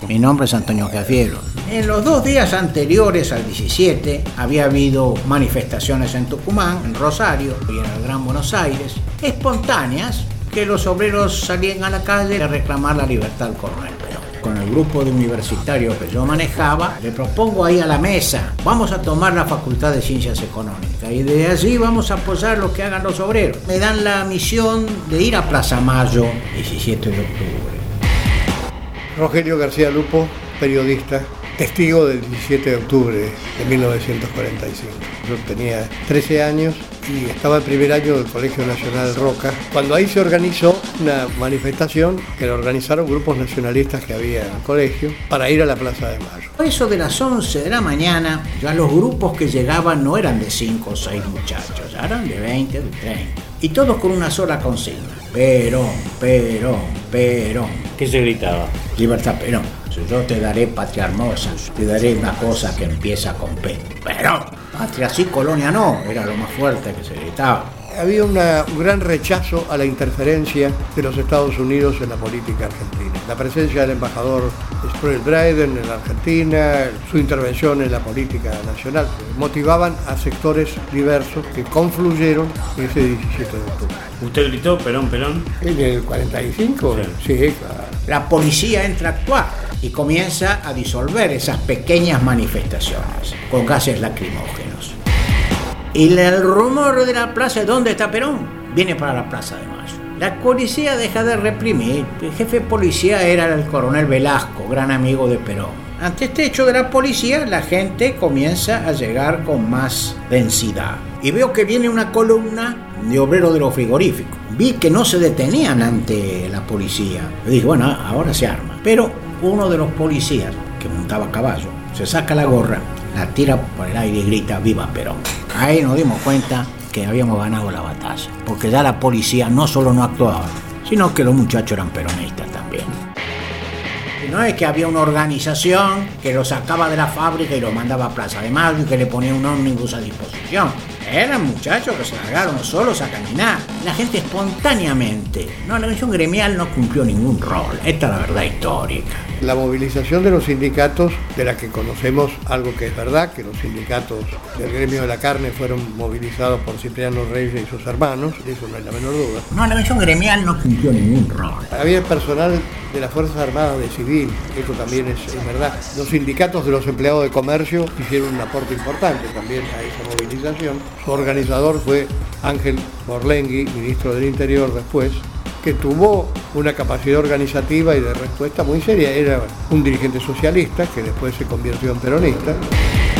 Mi nombre es Antonio Cafiero. En los 2 días anteriores al 17 había habido manifestaciones en Tucumán, en Rosario y en el Gran Buenos Aires, espontáneas, que los obreros salían a la calle a reclamar la libertad del coronel Perón. Con el grupo de universitarios que yo manejaba, le propongo ahí a la mesa, vamos a tomar la Facultad de Ciencias Económicas y de allí vamos a apoyar lo que hagan los obreros. Me dan la misión de ir a Plaza Mayo, 17 de octubre. Rogelio García Lupo, periodista, testigo del 17 de octubre de 1945. Yo tenía 13 años y estaba en primer año del Colegio Nacional Roca, cuando ahí se organizó una manifestación que la organizaron grupos nacionalistas que había en el colegio para ir a la Plaza de Mayo. A eso de las 11 de la mañana, ya los grupos que llegaban no eran de 5 o 6 muchachos, ya eran de 20, de 30. Y todos con una sola consigna: Perón, Perón, Perón. ¿Qué se gritaba? Libertad Perón. Yo te daré patria hermosa, te daré una cosa que empieza con P. Perón. Patria sí, colonia no, era lo más fuerte que se gritaba. Había un gran rechazo a la interferencia de los Estados Unidos en la política argentina. La presencia del embajador Sproul-Breiden en la Argentina, su intervención en la política nacional, motivaban a sectores diversos que confluyeron ese 17 de octubre. ¿Usted gritó Perón, Perón? ¿En el 45? Sí, claro. La policía entra a actuar y comienza a disolver esas pequeñas manifestaciones con gases lacrimógenos. Y el rumor de la plaza, ¿dónde está Perón?, viene para la Plaza de Mayo. La policía deja de reprimir. El jefe de policía era el coronel Velasco, gran amigo de Perón. Ante este hecho de la policía, la gente comienza a llegar con más densidad. Y veo que viene una columna de obreros de los frigoríficos. Vi que no se detenían ante la policía. Yo dije, bueno, ahora se arma. Pero uno de los policías, que montaba a caballo, se saca la gorra, la tira por el aire y grita: ¡Viva Perón! Ahí nos dimos cuenta que habíamos ganado la batalla, porque ya la policía no solo no actuaba, sino que los muchachos eran peronistas también. Y no es que había una organización que lo sacaba de la fábrica y lo mandaba a Plaza de Mayo y que le ponía un ómnibus a disposición. Eran muchachos que se largaron solos a caminar. La gente espontáneamente. No, la organización gremial no cumplió ningún rol. Esta es la verdad histórica. La movilización de los sindicatos, de la que conocemos algo que es verdad, que los sindicatos del gremio de la carne fueron movilizados por Cipriano Reyes y sus hermanos, eso no hay la menor duda. No, la organización gremial no cumplió ningún rol. Había personal de las Fuerzas Armadas de civil, eso también es verdad. Los sindicatos de los empleados de comercio hicieron un aporte importante también a esa movilización. Su organizador fue Ángel Borlengui, ministro del Interior después, que tuvo una capacidad organizativa y de respuesta muy seria. Era un dirigente socialista que después se convirtió en peronista.